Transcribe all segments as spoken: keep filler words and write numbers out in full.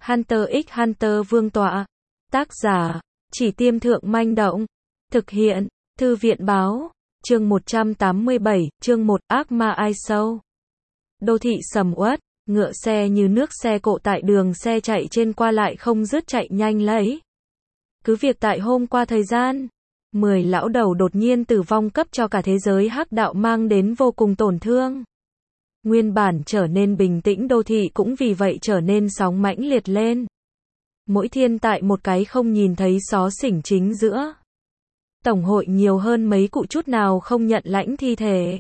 Hunter x Hunter Vương tọa. Tác giả, Chỉ Tiêm Thượng Manh Động. Thực hiện, Thư viện Báo. Chương một trăm tám mươi bảy, chương một, Ác Ma Ai Sâu. Đô thị sầm uất, ngựa xe như nước xe cộ tại đường xe chạy trên qua lại không dứt chạy nhanh lấy. Cứ việc tại hôm qua thời gian, mười lão đầu đột nhiên tử vong cấp cho cả thế giới hắc đạo mang đến vô cùng tổn thương. Nguyên bản trở nên bình tĩnh đô thị cũng vì vậy trở nên sóng mãnh liệt lên. Mỗi thiên tại một cái không nhìn thấy xó xỉnh chính giữa. Tổng hội nhiều hơn mấy cụ chút nào không nhận lãnh thi thể.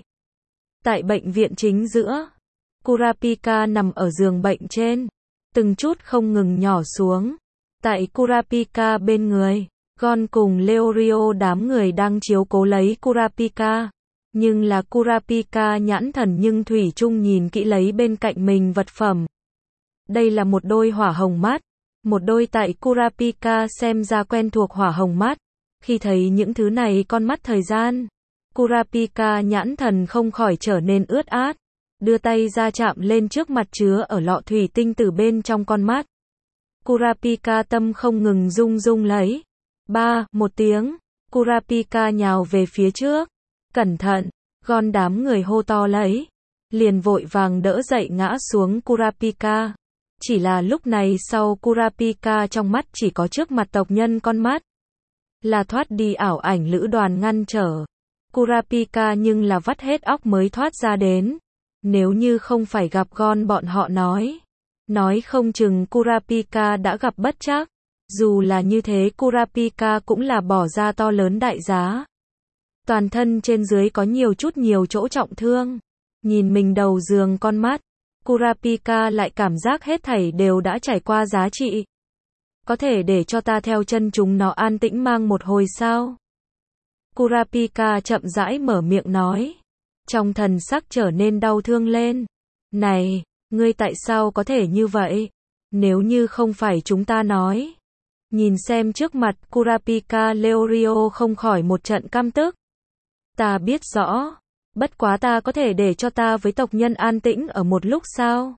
Tại bệnh viện chính giữa, Kurapika nằm ở giường bệnh trên, từng chút không ngừng nhỏ xuống. Tại Kurapika bên người, Gon cùng Leorio đám người đang chiếu cố lấy Kurapika. Nhưng là Kurapika nhãn thần nhưng thủy chung nhìn kỹ lấy bên cạnh mình vật phẩm. Đây là một đôi hỏa hồng mắt. Một đôi tại Kurapika xem ra quen thuộc hỏa hồng mắt. Khi thấy những thứ này con mắt thời gian, Kurapika nhãn thần không khỏi trở nên ướt át. Đưa tay ra chạm lên trước mặt chứa ở lọ thủy tinh từ bên trong con mắt. Kurapika tâm không ngừng rung rung lấy. Ba, một tiếng, Kurapika nhào về phía trước. Cẩn thận, Gon đám người hô to lấy. Liền vội vàng đỡ dậy ngã xuống Kurapika. Chỉ là lúc này sau Kurapika trong mắt chỉ có trước mặt tộc nhân con mắt. Là thoát đi ảo ảnh lữ đoàn ngăn trở. Kurapika nhưng là vắt hết óc mới thoát ra đến. Nếu như không phải gặp Gon bọn họ nói. Nói không chừng Kurapika đã gặp bất trắc. Dù là như thế Kurapika cũng là bỏ ra to lớn đại giá. Toàn thân trên dưới có nhiều chút nhiều chỗ trọng thương. Nhìn mình đầu giường con mắt. Kurapika lại cảm giác hết thảy đều đã trải qua giá trị. Có thể để cho ta theo chân chúng nó an tĩnh mang một hồi sao? Kurapika chậm rãi mở miệng nói. Trong thần sắc trở nên đau thương lên. Này, ngươi tại sao có thể như vậy? Nếu như không phải chúng ta nói. Nhìn xem trước mặt Kurapika Leorio không khỏi một trận căm tức. Ta biết rõ. Bất quá ta có thể để cho ta với tộc nhân an tĩnh ở một lúc sao?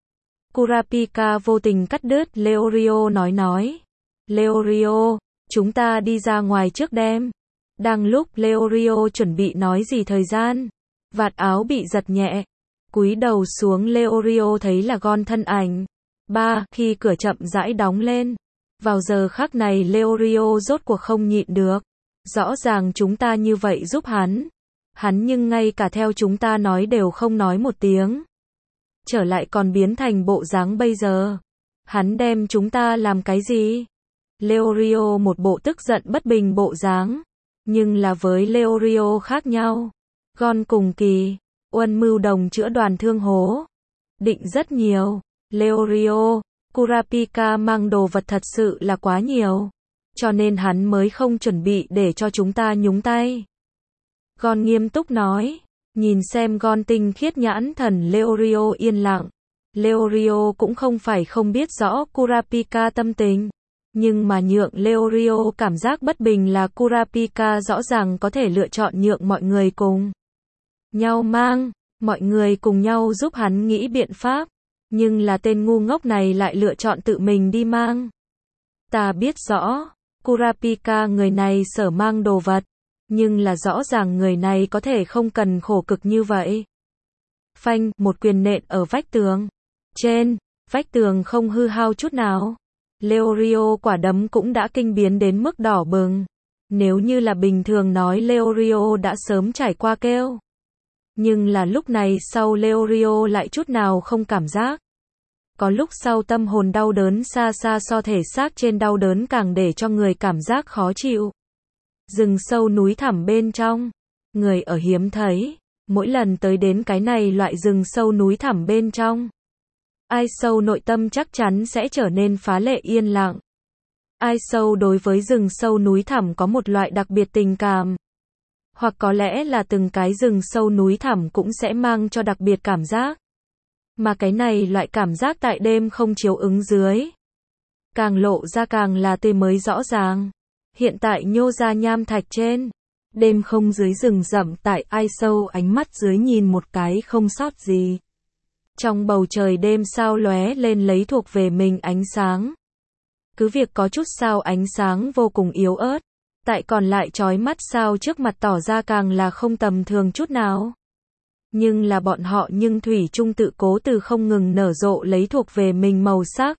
Kurapika vô tình cắt đứt Leorio nói nói. Leorio, chúng ta đi ra ngoài trước đêm. Đang lúc Leorio chuẩn bị nói gì thời gian. Vạt áo bị giật nhẹ. Cúi đầu xuống Leorio thấy là Gon thân ảnh. Ba, khi cửa chậm rãi đóng lên. Vào giờ khắc này Leorio rốt cuộc không nhịn được. Rõ ràng chúng ta như vậy giúp hắn. Hắn nhưng ngay cả theo chúng ta nói đều không nói một tiếng. Trở lại còn biến thành bộ dáng bây giờ. Hắn đem chúng ta làm cái gì? Leorio một bộ tức giận bất bình bộ dáng. Nhưng là với Leorio khác nhau. Gon cùng Kỳ, Uân mưu đồng chữa đoàn thương hố. Định rất nhiều. Leorio, Kurapika mang đồ vật thật sự là quá nhiều. Cho nên hắn mới không chuẩn bị để cho chúng ta nhúng tay. Gon nghiêm túc nói. Nhìn xem Gon tinh khiết nhãn thần Leorio yên lặng. Leorio cũng không phải không biết rõ Kurapika tâm tình. Nhưng mà nhượng Leorio cảm giác bất bình là Kurapika rõ ràng có thể lựa chọn nhượng mọi người cùng nhau mang. Mọi người cùng nhau giúp hắn nghĩ biện pháp. Nhưng là tên ngu ngốc này lại lựa chọn tự mình đi mang. Ta biết rõ. Kurapika người này sở mang đồ vật. Nhưng là rõ ràng người này có thể không cần khổ cực như vậy. Phanh, một quyền nện ở vách tường. Trên, vách tường không hư hao chút nào. Leorio quả đấm cũng đã kinh biến đến mức đỏ bừng. Nếu như là bình thường nói Leorio đã sớm trải qua kêu. Nhưng là lúc này sau Leorio lại chút nào không cảm giác. Có lúc sau tâm hồn đau đớn xa xa so thể xác trên đau đớn càng để cho người cảm giác khó chịu. Rừng sâu núi thẳm bên trong. Người ở hiếm thấy. Mỗi lần tới đến cái này loại rừng sâu núi thẳm bên trong. Ai sâu nội tâm chắc chắn sẽ trở nên phá lệ yên lặng. Ai sâu đối với rừng sâu núi thẳm có một loại đặc biệt tình cảm. Hoặc có lẽ là từng cái rừng sâu núi thẳm cũng sẽ mang cho đặc biệt cảm giác. Mà cái này loại cảm giác tại đêm không chiếu ứng dưới. Càng lộ ra càng là tươi mới rõ ràng. Hiện tại nhô ra nham thạch trên. Đêm không dưới rừng rậm tại Ai sâu ánh mắt dưới nhìn một cái không sót gì. Trong bầu trời đêm sao lóe lên lấy thuộc về mình ánh sáng. Cứ việc có chút sao ánh sáng vô cùng yếu ớt, tại còn lại chói mắt sao trước mặt tỏ ra càng là không tầm thường chút nào. Nhưng là bọn họ nhưng thủy chung tự cố từ không ngừng nở rộ lấy thuộc về mình màu sắc.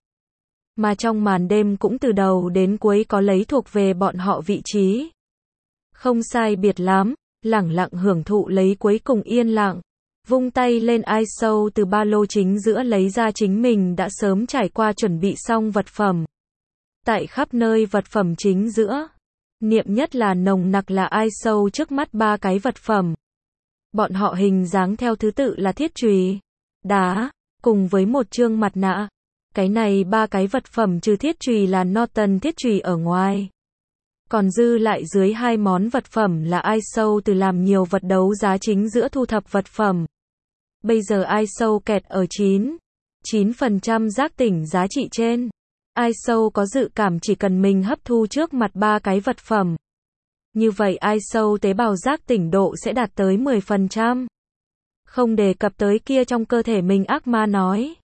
Mà trong màn đêm cũng từ đầu đến cuối có lấy thuộc về bọn họ vị trí. Không sai biệt lắm, lẳng lặng hưởng thụ lấy cuối cùng yên lặng. Vung tay lên ai sâu từ ba lô chính giữa lấy ra chính mình đã sớm trải qua chuẩn bị xong vật phẩm. Tại khắp nơi vật phẩm chính giữa, niệm nhất là nồng nặc là ai sâu trước mắt ba cái vật phẩm. Bọn họ hình dáng theo thứ tự là thiết chùy, đá, cùng với một chương mặt nạ. Cái này ba cái vật phẩm trừ thiết chùy là Norton thiết chùy ở ngoài. Còn dư lại dưới hai món vật phẩm là ai sâu từ làm nhiều vật đấu giá chính giữa thu thập vật phẩm. Bây giờ ai sâu kẹt ở chín, chín phần trăm giác tỉnh giá trị trên. Ai sâu có dự cảm chỉ cần mình hấp thu trước mặt ba cái vật phẩm. Như vậy ai sâu tế bào giác tỉnh độ sẽ đạt tới mười phần trăm. Không đề cập tới kia trong cơ thể mình ác ma nói.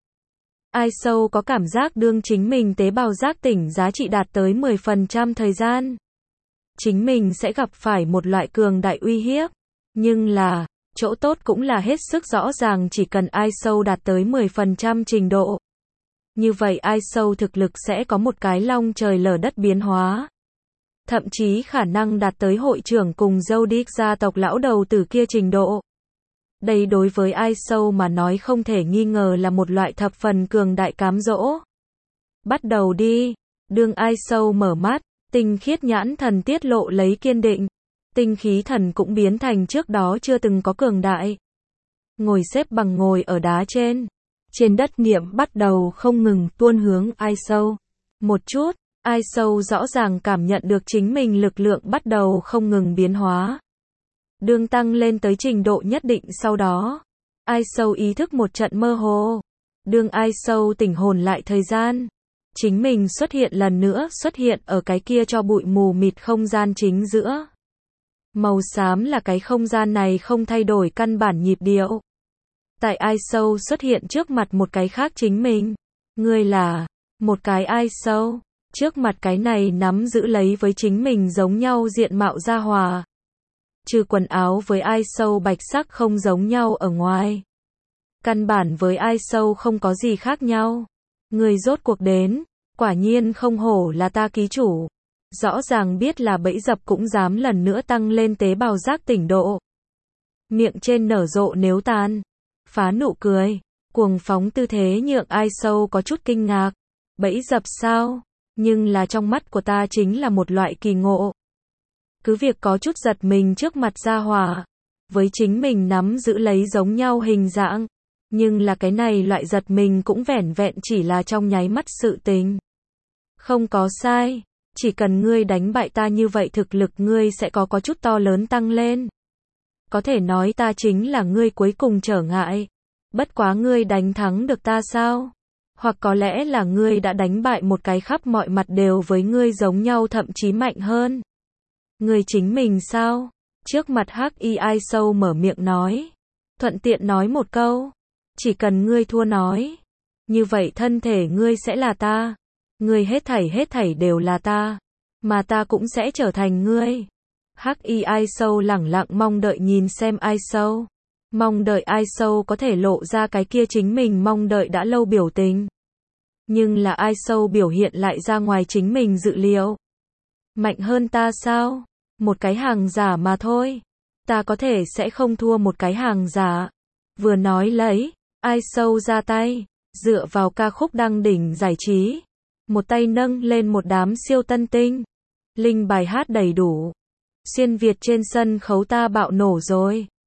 Ai sâu có cảm giác đương chính mình tế bào giác tỉnh giá trị đạt tới mười phần trăm thời gian. Chính mình sẽ gặp phải một loại cường đại uy hiếp. Nhưng là, chỗ tốt cũng là hết sức rõ ràng chỉ cần ai sâu đạt tới mười phần trăm trình độ. Như vậy ai sâu thực lực sẽ có một cái long trời lở đất biến hóa. Thậm chí khả năng đạt tới hội trưởng cùng Zodiac gia tộc lão đầu tử kia trình độ. Đây đối với ai sâu mà nói không thể nghi ngờ là một loại thập phần cường đại cám dỗ. Bắt đầu đi. Đương ai sâu mở mắt, tinh khiết nhãn thần tiết lộ lấy kiên định. Tinh khí thần cũng biến thành trước đó chưa từng có cường đại. Ngồi xếp bằng ngồi ở đá trên. Trên đất niệm bắt đầu không ngừng tuôn hướng ai sâu. Một chút, ai sâu rõ ràng cảm nhận được chính mình lực lượng bắt đầu không ngừng biến hóa. Đương tăng lên tới trình độ nhất định sau đó. Ai sâu ý thức một trận mơ hồ. Đương ai sâu tỉnh hồn lại thời gian. Chính mình xuất hiện lần nữa xuất hiện ở cái kia cho bụi mù mịt không gian chính giữa. Màu xám là cái không gian này không thay đổi căn bản nhịp điệu. Tại ai sâu xuất hiện trước mặt một cái khác chính mình. Ngươi là một cái ai sâu. Trước mặt cái này nắm giữ lấy với chính mình giống nhau diện mạo gia hòa. Trừ quần áo với ai sâu bạch sắc không giống nhau ở ngoài. Căn bản với ai sâu không có gì khác nhau. Người rốt cuộc đến, quả nhiên không hổ là ta ký chủ. Rõ ràng biết là bẫy dập cũng dám lần nữa tăng lên tế bào giác tỉnh độ. Miệng trên nở rộ nếu tan. Phá nụ cười. Cuồng phóng tư thế nhượng ai sâu có chút kinh ngạc. Bẫy dập sao? Nhưng là trong mắt của ta chính là một loại kỳ ngộ. Cứ việc có chút giật mình trước mặt gia hỏa. Với chính mình nắm giữ lấy giống nhau hình dạng. Nhưng là cái này loại giật mình cũng vẻn vẹn chỉ là trong nháy mắt sự tình. Không có sai. Chỉ cần ngươi đánh bại ta như vậy thực lực ngươi sẽ có có chút to lớn tăng lên. Có thể nói ta chính là ngươi cuối cùng trở ngại. Bất quá ngươi đánh thắng được ta sao? Hoặc có lẽ là ngươi đã đánh bại một cái khắp mọi mặt đều với ngươi giống nhau thậm chí mạnh hơn. Ngươi chính mình sao? Trước mặt hắc y ai sâu mở miệng nói. Thuận tiện nói một câu. Chỉ cần ngươi thua nói. Như vậy thân thể ngươi sẽ là ta. Ngươi hết thảy hết thảy đều là ta. Mà ta cũng sẽ trở thành ngươi. Hắc y ai sâu lẳng lặng mong đợi nhìn xem ai sâu. Mong đợi ai sâu có thể lộ ra cái kia chính mình mong đợi đã lâu biểu tình. Nhưng là ai sâu biểu hiện lại ra ngoài chính mình dự liệu. Mạnh hơn ta sao? Một cái hàng giả mà thôi. Ta có thể sẽ không thua một cái hàng giả. Vừa nói lấy, ai sâu ra tay. Dựa vào ca khúc đăng đỉnh giải trí. Một tay nâng lên một đám siêu tân tinh. Linh bài hát đầy đủ. Xuyên Việt trên sân khấu ta bạo nổ rồi.